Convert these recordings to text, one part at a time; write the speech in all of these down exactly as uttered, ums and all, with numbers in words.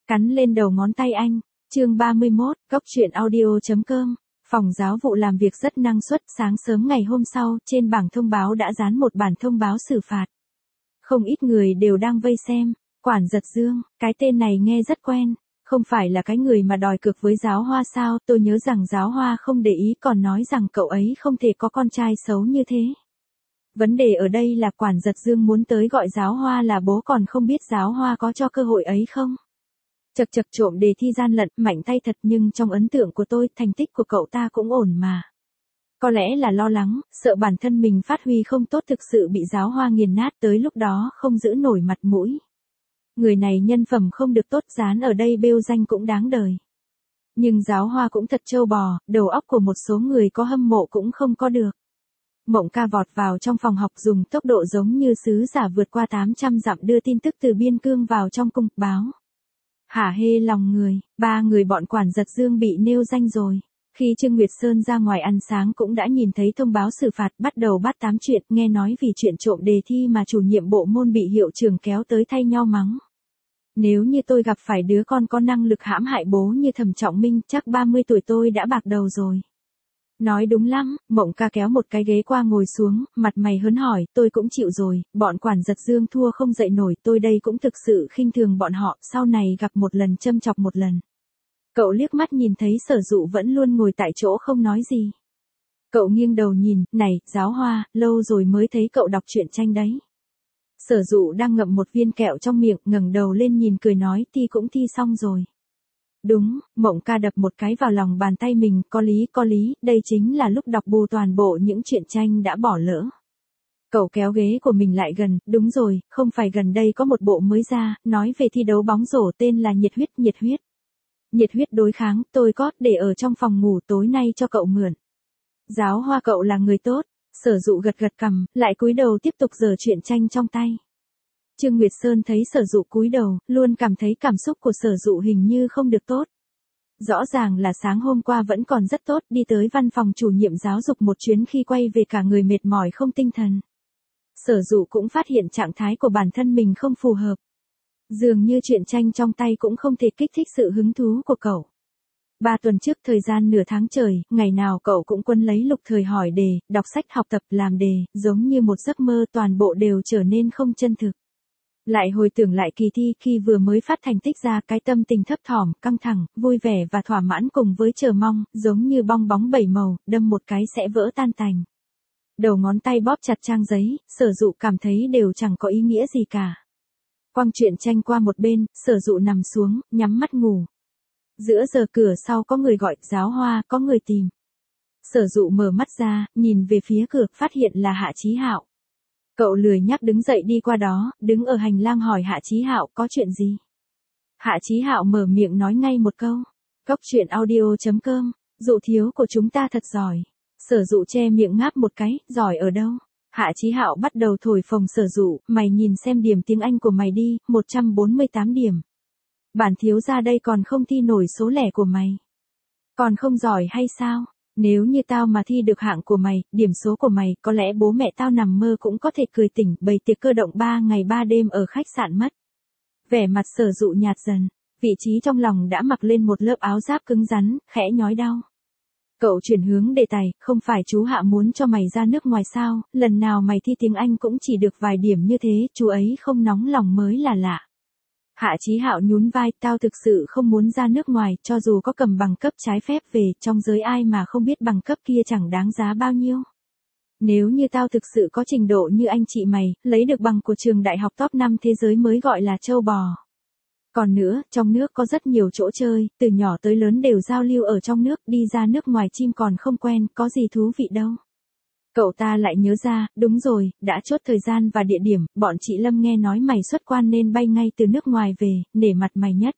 Cắn lên đầu ngón tay anh. Chương ba mươi mốt, Cốc truyện audio chấm com. Phòng giáo vụ làm việc rất năng suất, sáng sớm ngày hôm sau, trên bảng thông báo đã dán một bản thông báo xử phạt. Không ít người đều đang vây xem. Quản Giật Dương, cái tên này nghe rất quen. Không phải là cái người mà đòi cược với Giáo Hoa sao? Tôi nhớ rằng Giáo Hoa không để ý, còn nói rằng cậu ấy không thể có con trai xấu như thế. Vấn đề ở đây là Quản Giật Dương muốn tới gọi Giáo Hoa là bố, còn không biết Giáo Hoa có cho cơ hội ấy không. Chật chật, trộm đề thi gian lận, mạnh tay thật, nhưng trong ấn tượng của tôi, thành tích của cậu ta cũng ổn mà. Có lẽ là lo lắng, sợ bản thân mình phát huy không tốt, thực sự bị Giáo Hoa nghiền nát, tới lúc đó không giữ nổi mặt mũi. Người này nhân phẩm không được tốt, dán ở đây bêu danh cũng đáng đời. Nhưng Giáo Hoa cũng thật trâu bò, đầu óc của một số người có hâm mộ cũng không có được. Mộng Ca vọt vào trong phòng học dùng tốc độ giống như sứ giả vượt qua tám trăm dặm đưa tin tức từ biên cương vào trong cung, báo. Hả hê lòng người, ba người bọn Quản Giật Dương bị nêu danh rồi. Khi Trương Nguyệt Sơn ra ngoài ăn sáng cũng đã nhìn thấy thông báo xử phạt, bắt đầu bắt tám chuyện, nghe nói vì chuyện trộm đề thi mà chủ nhiệm bộ môn bị hiệu trưởng kéo tới thay nhau mắng. Nếu như tôi gặp phải đứa con có năng lực hãm hại bố như Thẩm Trọng Minh, chắc ba mươi tuổi tôi đã bạc đầu rồi. Nói đúng lắm, Mộng Ca kéo một cái ghế qua ngồi xuống, mặt mày hớn hỏi, tôi cũng chịu rồi, bọn Quản Giật Dương thua không dậy nổi, tôi đây cũng thực sự khinh thường bọn họ, sau này gặp một lần châm chọc một lần. Cậu liếc mắt nhìn thấy Sở Dụ vẫn luôn ngồi tại chỗ không nói gì. Cậu nghiêng đầu nhìn, này, Giáo Hoa, lâu rồi mới thấy cậu đọc truyện tranh đấy. Sở Dụ đang ngậm một viên kẹo trong miệng, ngẩng đầu lên nhìn cười nói, thi cũng thi xong rồi. Đúng, Mộng Ca đập một cái vào lòng bàn tay mình, có lý, có lý, đây chính là lúc đọc bù toàn bộ những truyện tranh đã bỏ lỡ. Cậu kéo ghế của mình lại gần, đúng rồi, không phải gần đây có một bộ mới ra, nói về thi đấu bóng rổ tên là Nhiệt huyết, nhiệt huyết. Nhiệt huyết đối kháng, tôi có, để ở trong phòng ngủ tối nay cho cậu mượn. Giáo Hoa, cậu là người tốt. Sở Dụ gật gật cằm, lại cúi đầu tiếp tục giở truyện tranh trong tay. Trương Nguyệt Sơn thấy Sở Dụ cúi đầu, luôn cảm thấy cảm xúc của Sở Dụ hình như không được tốt. Rõ ràng là sáng hôm qua vẫn còn rất tốt, đi tới văn phòng chủ nhiệm giáo dục một chuyến, khi quay về cả người mệt mỏi không tinh thần. Sở Dụ cũng phát hiện trạng thái của bản thân mình không phù hợp. Dường như truyện tranh trong tay cũng không thể kích thích sự hứng thú của cậu. Ba tuần trước, thời gian nửa tháng trời, ngày nào cậu cũng quân lấy lục thời hỏi đề, đọc sách học tập, làm đề, giống như một giấc mơ, toàn bộ đều trở nên không chân thực. Lại hồi tưởng lại kỳ thi, khi vừa mới phát thành tích ra, cái tâm tình thấp thỏm, căng thẳng, vui vẻ và thỏa mãn cùng với chờ mong, giống như bong bóng bảy màu, đâm một cái sẽ vỡ tan tành. Đầu ngón tay bóp chặt trang giấy, Sở Dụ cảm thấy đều chẳng có ý nghĩa gì cả. Quăng truyện tranh qua một bên, Sở Dụ nằm xuống, nhắm mắt ngủ. Giữa giờ cửa sau có người gọi, Giáo Hoa, có người tìm. Sở Dụ mở mắt ra, nhìn về phía cửa, phát hiện là Hạ Chí Hạo. Cậu lười nhác đứng dậy đi qua đó, đứng ở hành lang hỏi Hạ Chí Hạo, có chuyện gì? Hạ Chí Hạo mở miệng nói ngay một câu. Cốc truyện audio chấm com, Dụ thiếu của chúng ta thật giỏi. Sở Dụ che miệng ngáp một cái, giỏi ở đâu? Hạ Chí Hạo bắt đầu thổi phồng Sở Dụ, mày nhìn xem điểm tiếng Anh của mày đi, một trăm bốn mươi tám điểm. Bản thiếu gia đây còn không thi nổi số lẻ của mày. Còn không giỏi hay sao? Nếu như tao mà thi được hạng của mày, điểm số của mày, có lẽ bố mẹ tao nằm mơ cũng có thể cười tỉnh, bày tiệc cơ động ba ngày ba đêm ở khách sạn mất. Vẻ mặt Sở Dụ nhạt dần, vị trí trong lòng đã mặc lên một lớp áo giáp cứng rắn, khẽ nhói đau. Cậu chuyển hướng đề tài, không phải chú Hạ muốn cho mày ra nước ngoài sao, lần nào mày thi tiếng Anh cũng chỉ được vài điểm như thế, chú ấy không nóng lòng mới là lạ. Hạ Chí Hạo nhún vai, tao thực sự không muốn ra nước ngoài, cho dù có cầm bằng cấp trái phép về, trong giới ai mà không biết bằng cấp kia chẳng đáng giá bao nhiêu. Nếu như tao thực sự có trình độ như anh chị mày, lấy được bằng của trường đại học top năm thế giới mới gọi là trâu bò. Còn nữa, trong nước có rất nhiều chỗ chơi, từ nhỏ tới lớn đều giao lưu ở trong nước, đi ra nước ngoài chim còn không quen, có gì thú vị đâu. Cậu ta lại nhớ ra, đúng rồi, đã chốt thời gian và địa điểm, bọn chị Lâm nghe nói mày xuất quan nên bay ngay từ nước ngoài về, nể mặt mày nhất.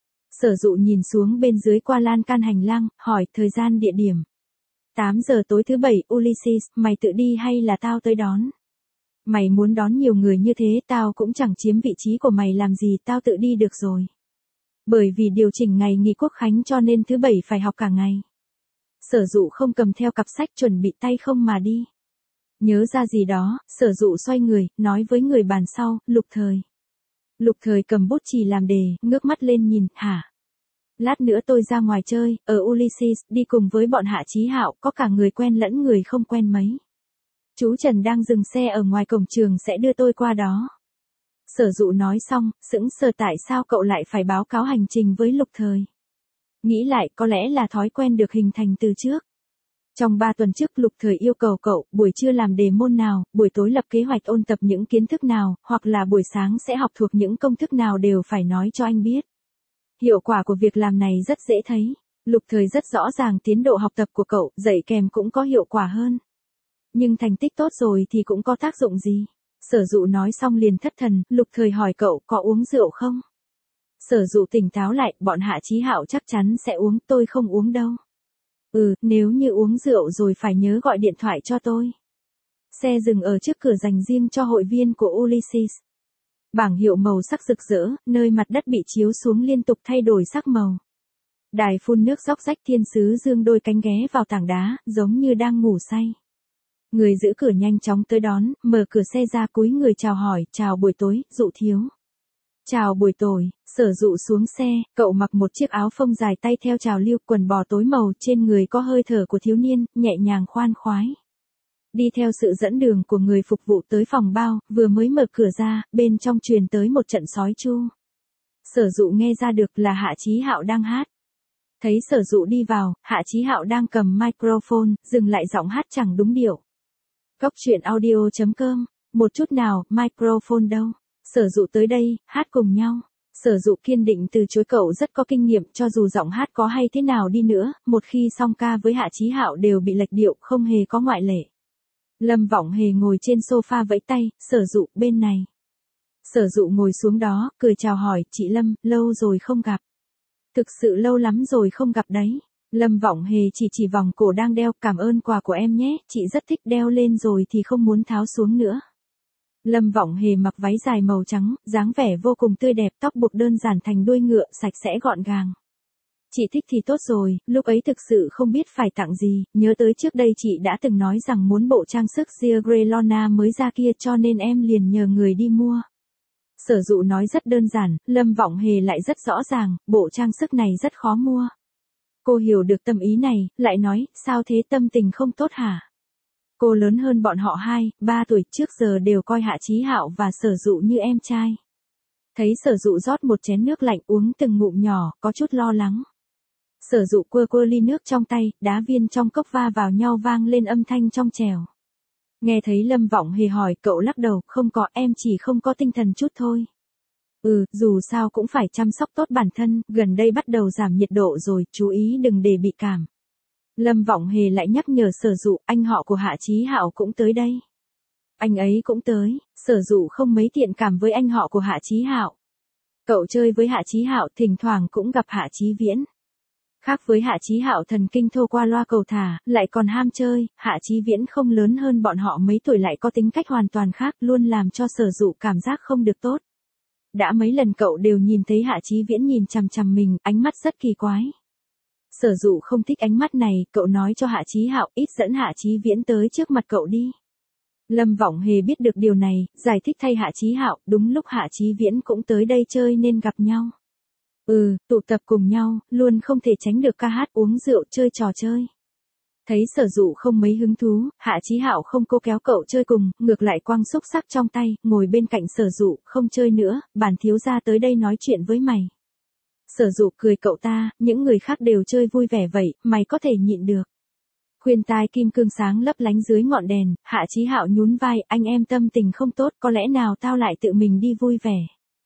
Sở Dụ nhìn xuống bên dưới qua lan can hành lang, hỏi thời gian địa điểm. tám giờ tối thứ bảy, Ulysses, mày tự đi hay là tao tới đón? Mày muốn đón nhiều người như thế, tao cũng chẳng chiếm vị trí của mày làm gì, tao tự đi được rồi. Bởi vì điều chỉnh ngày nghỉ quốc khánh cho nên thứ bảy phải học cả ngày. Sở Dụ không cầm theo cặp sách, chuẩn bị tay không mà đi. Nhớ ra gì đó, Sở Dụ xoay người, nói với người bàn sau, Lục Thời. Lục Thời cầm bút chì làm đề, ngước mắt lên nhìn, hả? Lát nữa tôi ra ngoài chơi, ở Ulysses, đi cùng với bọn Hạ Chí Hạo, có cả người quen lẫn người không quen mấy. Chú Trần đang dừng xe ở ngoài cổng trường sẽ đưa tôi qua đó. Sở Dụ nói xong, sững sờ tại sao cậu lại phải báo cáo hành trình với Lục Thời. Nghĩ lại có lẽ là thói quen được hình thành từ trước. Trong ba tuần trước Lục Thời yêu cầu cậu, buổi trưa làm đề môn nào, buổi tối lập kế hoạch ôn tập những kiến thức nào, hoặc là buổi sáng sẽ học thuộc những công thức nào đều phải nói cho anh biết. Hiệu quả của việc làm này rất dễ thấy. Lục Thời rất rõ ràng tiến độ học tập của cậu, dạy kèm cũng có hiệu quả hơn. Nhưng thành tích tốt rồi thì cũng có tác dụng gì? Sở Dụ nói xong liền thất thần, Lục Thời hỏi cậu có uống rượu không? Sở Dụ tỉnh táo lại, bọn Hạ Chí Hạo chắc chắn sẽ uống, tôi không uống đâu. Ừ, nếu như uống rượu rồi phải nhớ gọi điện thoại cho tôi. Xe dừng ở trước cửa dành riêng cho hội viên của Ulysses. Bảng hiệu màu sắc rực rỡ, nơi mặt đất bị chiếu xuống liên tục thay đổi sắc màu. Đài phun nước róc rách thiên sứ dương đôi cánh ghé vào tảng đá, giống như đang ngủ say. Người giữ cửa nhanh chóng tới đón, mở cửa xe ra cúi người chào hỏi, chào buổi tối, Dụ thiếu. Chào buổi tối, Sở Dụ xuống xe, cậu mặc một chiếc áo phông dài tay theo trào lưu, quần bò tối màu, trên người có hơi thở của thiếu niên, nhẹ nhàng khoan khoái. Đi theo sự dẫn đường của người phục vụ tới phòng bao, vừa mới mở cửa ra, bên trong truyền tới một trận sói chu. Sở Dụ nghe ra được là Hạ Chí Hạo đang hát. Thấy Sở Dụ đi vào, Hạ Chí Hạo đang cầm microphone, dừng lại giọng hát chẳng đúng điệu. Cốc truyện audio chấm com, một chút nào, microphone đâu? Sở Dụ tới đây, hát cùng nhau. Sở Dụ kiên định từ chối, cậu rất có kinh nghiệm, cho dù giọng hát có hay thế nào đi nữa, một khi song ca với Hạ Chí Hạo đều bị lệch điệu, không hề có ngoại lệ. Lâm Vọng Hề ngồi trên sofa vẫy tay, Sở Dụ bên này. Sở Dụ ngồi xuống đó, cười chào hỏi, chị Lâm, lâu rồi không gặp. Thực sự lâu lắm rồi không gặp đấy. Lâm Vọng Hề chỉ chỉ vòng cổ đang đeo, cảm ơn quà của em nhé, chị rất thích, đeo lên rồi thì không muốn tháo xuống nữa. Lâm Vọng Hề mặc váy dài màu trắng, dáng vẻ vô cùng tươi đẹp, tóc buộc đơn giản thành đuôi ngựa, sạch sẽ gọn gàng. Chị thích thì tốt rồi, lúc ấy thực sự không biết phải tặng gì, nhớ tới trước đây chị đã từng nói rằng muốn bộ trang sức Gia Grelona mới ra kia cho nên em liền nhờ người đi mua. Sở Dụ nói rất đơn giản, Lâm Vọng Hề lại rất rõ ràng, bộ trang sức này rất khó mua. Cô hiểu được tâm ý này, lại nói, sao thế, tâm tình không tốt hả? Cô lớn hơn bọn họ hai, ba tuổi, trước giờ đều coi Hạ Chí Hạo và Sở Dụ như em trai. Thấy Sở Dụ rót một chén nước lạnh uống từng ngụm nhỏ, có chút lo lắng. Sở Dụ quơ quơ ly nước trong tay, đá viên trong cốc va vào nhau vang lên âm thanh trong trẻo. Nghe thấy Lâm Vọng Hề hỏi, cậu lắc đầu, không có, em chỉ không có tinh thần chút thôi. Ừ, dù sao cũng phải chăm sóc tốt bản thân, gần đây bắt đầu giảm nhiệt độ rồi, chú ý đừng để bị cảm. Lâm Vọng Hề lại nhắc nhở Sở Dụ, anh họ của Hạ Chí Hạo cũng tới đây. Anh ấy cũng tới, Sở Dụ không mấy thiện cảm với anh họ của Hạ Chí Hạo. Cậu chơi với Hạ Chí Hạo, thỉnh thoảng cũng gặp Hạ Chí Viễn. Khác với Hạ Chí Hạo thần kinh thô qua loa cầu thả, lại còn ham chơi, Hạ Chí Viễn không lớn hơn bọn họ mấy tuổi lại có tính cách hoàn toàn khác, luôn làm cho Sở Dụ cảm giác không được tốt. Đã mấy lần cậu đều nhìn thấy Hạ Chí Viễn nhìn chằm chằm mình, ánh mắt rất kỳ quái. Sở Dụ không thích ánh mắt này, cậu nói cho Hạ Chí Hạo, ít dẫn Hạ Chí Viễn tới trước mặt cậu đi. Lâm Vọng Hề biết được điều này, giải thích thay Hạ Chí Hạo, đúng lúc Hạ Chí Viễn cũng tới đây chơi nên gặp nhau. Ừ, tụ tập cùng nhau, luôn không thể tránh được ca hát, uống rượu, chơi trò chơi. Thấy Sở Dụ không mấy hứng thú, Hạ Chí Hạo không cố kéo cậu chơi cùng, ngược lại quăng xúc xắc trong tay, ngồi bên cạnh Sở Dụ, không chơi nữa, bản thiếu gia tới đây nói chuyện với mày. Sở Dụ cười cậu ta, những người khác đều chơi vui vẻ vậy, mày có thể nhịn được. Khuyên tai kim cương sáng lấp lánh dưới ngọn đèn, Hạ Chí Hạo nhún vai, anh em tâm tình không tốt, có lẽ nào tao lại tự mình đi vui vẻ.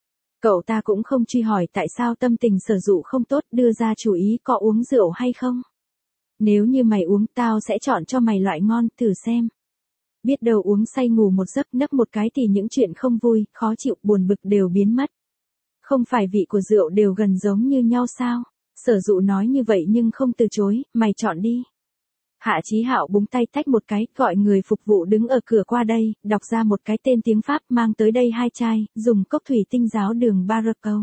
Cậu ta cũng không truy hỏi tại sao tâm tình Sở Dụ không tốt, đưa ra chủ ý có uống rượu hay không. Nếu như mày uống, tao sẽ chọn cho mày loại ngon, thử xem. Biết đâu uống say ngủ một giấc, nấc một cái thì những chuyện không vui, khó chịu, buồn bực đều biến mất. Không phải vị của rượu đều gần giống như nhau sao? Sở Dụ nói như vậy nhưng không từ chối, mày chọn đi. Hạ Chí Hạo búng tay tách một cái, gọi người phục vụ đứng ở cửa qua đây, đọc ra một cái tên tiếng Pháp, mang tới đây hai chai, dùng cốc thủy tinh ráo đường Baracou.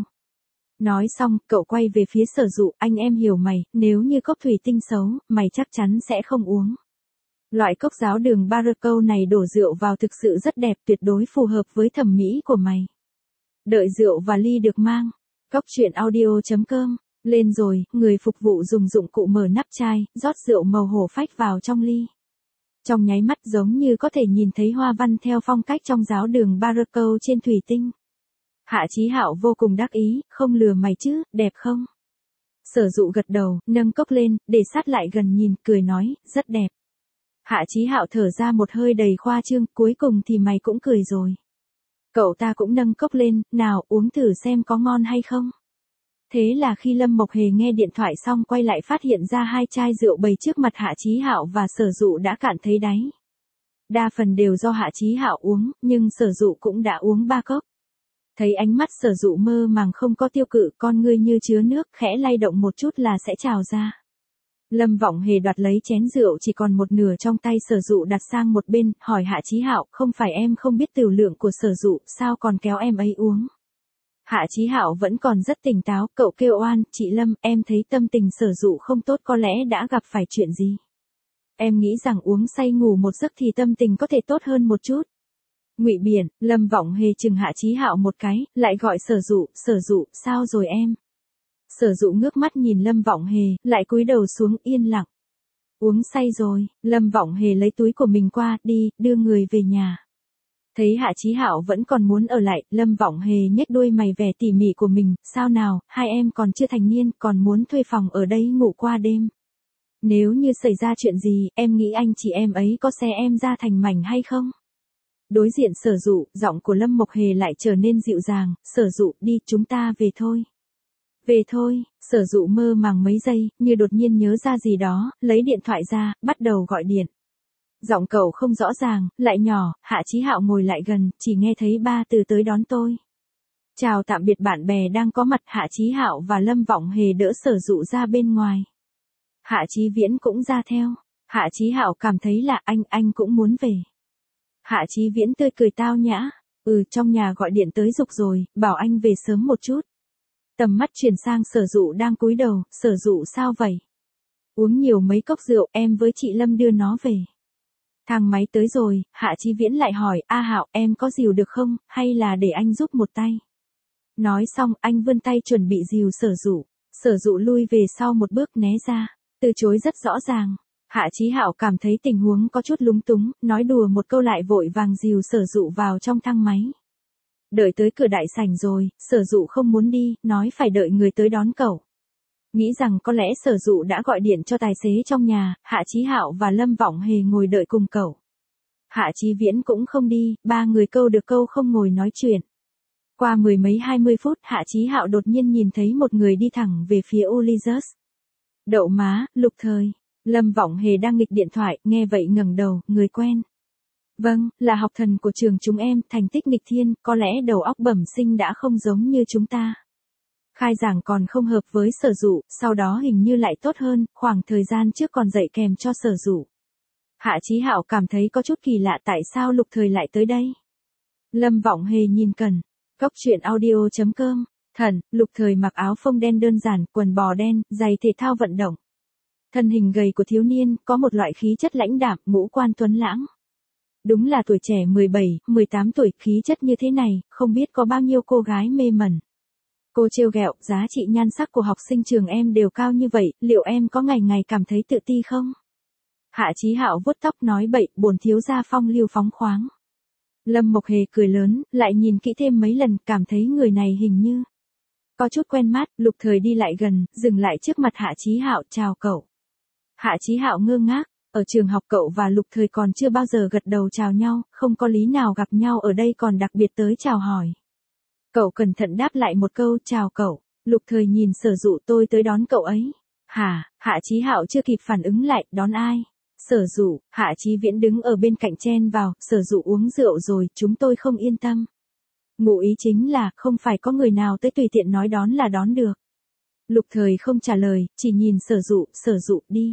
Nói xong, cậu quay về phía Sở Dụ, anh em hiểu mày, nếu như cốc thủy tinh xấu, mày chắc chắn sẽ không uống. Loại cốc ráo đường Baracou này đổ rượu vào thực sự rất đẹp, tuyệt đối phù hợp với thẩm mỹ của mày. Đợi rượu và ly được mang. Cốc truyện audio.com. Lên rồi, người phục vụ dùng dụng cụ mở nắp chai, rót rượu màu hổ phách vào trong ly. Trong nháy mắt giống như có thể nhìn thấy hoa văn theo phong cách trong giáo đường Baroque trên thủy tinh. Hạ Chí Hạo vô cùng đắc ý, không lừa mày chứ, đẹp không? Sở Dụ gật đầu, nâng cốc lên, để sát lại gần nhìn, cười nói, rất đẹp. Hạ Chí Hạo thở ra một hơi đầy khoa trương, cuối cùng thì mày cũng cười rồi. Cậu ta cũng nâng cốc lên, nào uống thử xem có ngon hay không. Thế là khi Lâm Mộc Hề nghe điện thoại xong quay lại phát hiện ra hai chai rượu bày trước mặt Hạ Chí Hạo và Sở Dụ đã cạn thấy đáy. Đa phần đều do Hạ Chí Hạo uống, nhưng Sở Dụ cũng đã uống ba cốc. Thấy ánh mắt Sở Dụ mơ màng không có tiêu cự, con ngươi như chứa nước, khẽ lay động một chút là sẽ trào ra. Lâm Vọng Hề đoạt lấy chén rượu chỉ còn một nửa trong tay Sở Dụ đặt sang một bên, hỏi Hạ Chí Hạo, không phải em không biết tửu lượng của Sở Dụ, sao còn kéo em ấy uống? Hạ Chí Hạo vẫn còn rất tỉnh táo, cậu kêu oan, chị Lâm, em thấy tâm tình Sở Dụ không tốt, có lẽ đã gặp phải chuyện gì. Em nghĩ rằng uống say ngủ một giấc thì tâm tình có thể tốt hơn một chút. Ngụy Biển, Lâm Vọng Hề chừng Hạ Chí Hạo một cái, lại gọi Sở Dụ, Sở Dụ, sao rồi em? Sở Dụ ngước mắt nhìn Lâm Vọng Hề, lại cúi đầu xuống yên lặng. Uống say rồi, Lâm Vọng Hề lấy túi của mình qua, đi, đưa người về nhà. Thấy Hạ Chí Hạo vẫn còn muốn ở lại, Lâm Vọng Hề nhếch đôi mày vẻ tỉ mỉ của mình, sao nào, hai em còn chưa thành niên, còn muốn thuê phòng ở đây ngủ qua đêm. Nếu như xảy ra chuyện gì, em nghĩ anh chị em ấy có xé em ra thành mảnh hay không? Đối diện Sở Dụ, giọng của Lâm Mộc Hề lại trở nên dịu dàng, Sở Dụ, đi, chúng ta về thôi. Về thôi, Sở Dụ mơ màng mấy giây, như đột nhiên nhớ ra gì đó, lấy điện thoại ra, bắt đầu gọi điện. Giọng cậu không rõ ràng, lại nhỏ, Hạ Chí Hạo ngồi lại gần, chỉ nghe thấy ba từ tới đón tôi. Chào tạm biệt bạn bè đang có mặt, Hạ Chí Hạo và Lâm Vọng Hề đỡ Sở Dụ ra bên ngoài. Hạ Chí Viễn cũng ra theo. Hạ Chí Hạo cảm thấy là anh, anh cũng muốn về. Hạ Chí Viễn tươi cười tao nhã, ừ trong nhà gọi điện tới giục rồi, bảo anh về sớm một chút. Tầm mắt chuyển sang Sở Dụ đang cúi đầu, Sở Dụ sao vậy? Uống nhiều mấy cốc rượu, em với chị Lâm đưa nó về. Thang máy tới rồi, Hạ Chí Viễn lại hỏi, A Hạo, em có dìu được không, hay là để anh giúp một tay? Nói xong, anh vươn tay chuẩn bị dìu Sở Dụ. Sở Dụ lui về sau một bước né ra, từ chối rất rõ ràng. Hạ Chí Hạo cảm thấy tình huống có chút lúng túng, nói đùa một câu lại vội vàng dìu Sở Dụ vào trong thang máy. Đợi tới cửa đại sảnh rồi, Sở Dụ không muốn đi, nói phải đợi người tới đón cậu. Nghĩ rằng có lẽ Sở Dụ đã gọi điện cho tài xế trong nhà, Hạ Chí Hạo và Lâm Vọng Hề ngồi đợi cùng cậu. Hạ Chí Viễn cũng không đi, ba người câu được câu không ngồi nói chuyện. Qua mười mấy hai mươi phút, Hạ Chí Hạo đột nhiên nhìn thấy một người đi thẳng về phía Ulysses. Đậu má, Lục Thời. Lâm Vọng Hề đang nghịch điện thoại, nghe vậy ngẩng đầu, người quen. Vâng, là học thần của trường chúng em, thành tích nghịch thiên, có lẽ đầu óc bẩm sinh đã không giống như chúng ta. Khai giảng còn không hợp với Sở Dụ, sau đó hình như lại tốt hơn, khoảng thời gian trước còn dạy kèm cho Sở Dụ. Hạ Chí Hạo cảm thấy có chút kỳ lạ tại sao Lục Thời lại tới đây. Lâm Vọng Hề nhìn Cần. Cốc truyện audio.com. Thần, Lục Thời mặc áo phông đen đơn giản, quần bò đen, giày thể thao vận động. Thân hình gầy của thiếu niên, có một loại khí chất lãnh đạm, ngũ quan tuấn lãng. Đúng là tuổi trẻ mười bảy, mười tám tuổi, khí chất như thế này, không biết có bao nhiêu cô gái mê mẩn. Cô trêu ghẹo, giá trị nhan sắc của học sinh trường em đều cao như vậy, liệu em có ngày ngày cảm thấy tự ti không? Hạ Chí Hạo vuốt tóc nói bậy, bổn thiếu gia phong lưu phóng khoáng. Lâm Mộc Hề cười lớn, lại nhìn kỹ thêm mấy lần, cảm thấy người này hình như có chút quen mắt. Lục Thời đi lại gần, dừng lại trước mặt Hạ Chí Hạo, chào cậu. Hạ Chí Hạo ngơ ngác, ở trường học cậu và Lục Thời còn chưa bao giờ gật đầu chào nhau, không có lý nào gặp nhau ở đây còn đặc biệt tới chào hỏi. Cậu cẩn thận đáp lại một câu, chào cậu. Lục Thời nhìn Sở Dụ, tôi tới đón cậu ấy. Hả? Hạ Chí Hạo chưa kịp phản ứng lại, đón ai? Sở Dụ. Hạ Chí Viễn đứng ở bên cạnh chen vào, Sở Dụ uống rượu rồi, chúng tôi không yên tâm. Ngụ ý chính là, không phải có người nào tới tùy tiện nói đón là đón được. Lục Thời không trả lời, chỉ nhìn Sở Dụ, Sở Dụ đi.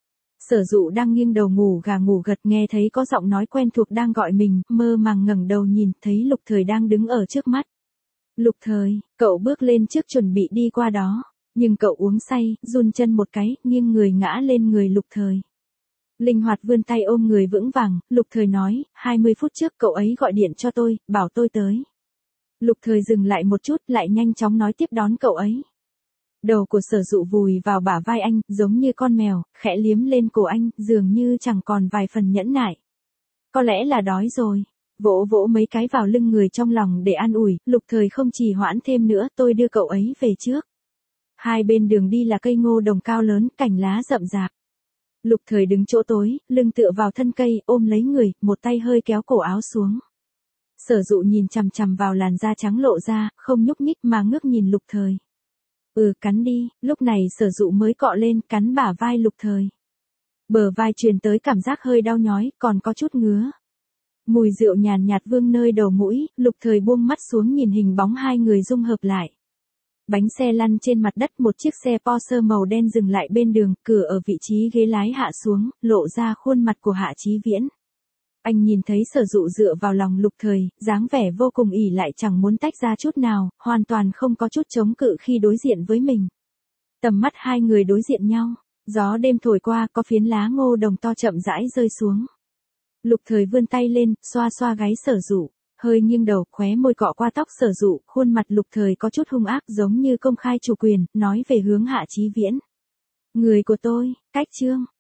Sở Dụ đang nghiêng đầu ngủ gà ngủ gật, nghe thấy có giọng nói quen thuộc đang gọi mình, mơ màng ngẩng đầu nhìn, thấy Lục Thời đang đứng ở trước mắt. Lục Thời, cậu bước lên trước chuẩn bị đi qua đó, nhưng cậu uống say, run chân một cái, nghiêng người ngã lên người Lục Thời. Linh hoạt vươn tay ôm người vững vàng, Lục Thời nói, hai mươi phút trước cậu ấy gọi điện cho tôi, bảo tôi tới. Lục Thời dừng lại một chút lại nhanh chóng nói tiếp đón cậu ấy. Đầu của Sở Dụ vùi vào bả vai anh, giống như con mèo, khẽ liếm lên cổ anh, dường như chẳng còn vài phần nhẫn nại. Có lẽ là đói rồi. Vỗ vỗ mấy cái vào lưng người trong lòng để an ủi, Lục Thời không trì hoãn thêm nữa, tôi đưa cậu ấy về trước. Hai bên đường đi là cây ngô đồng cao lớn, cành lá rậm rạp. Lục Thời đứng chỗ tối, lưng tựa vào thân cây, ôm lấy người, một tay hơi kéo cổ áo xuống. Sở Dụ nhìn chằm chằm vào làn da trắng lộ ra, không nhúc nhích mà ngước nhìn Lục Thời. Ừ, cắn đi, lúc này Sở Dụ mới cọ lên, cắn bả vai Lục Thời. Bờ vai truyền tới cảm giác hơi đau nhói, còn có chút ngứa. Mùi rượu nhàn nhạt vương nơi đầu mũi, Lục Thời buông mắt xuống nhìn hình bóng hai người dung hợp lại. Bánh xe lăn trên mặt đất, một chiếc xe Porsche màu đen dừng lại bên đường, cửa ở vị trí ghế lái hạ xuống, lộ ra khuôn mặt của Hạ Chí Viễn. Anh nhìn thấy Sở Dụ dựa vào lòng Lục Thời, dáng vẻ vô cùng ỷ lại chẳng muốn tách ra chút nào, hoàn toàn không có chút chống cự khi đối diện với mình. Tầm mắt hai người đối diện nhau, gió đêm thổi qua, có phiến lá ngô đồng to chậm rãi rơi xuống. Lục Thời vươn tay lên, xoa xoa gáy Sở Dụ, hơi nghiêng đầu, khóe môi cọ qua tóc Sở Dụ, khuôn mặt Lục Thời có chút hung ác giống như công khai chủ quyền, nói về hướng Hạ Chí Viễn. Người của tôi, cách chương.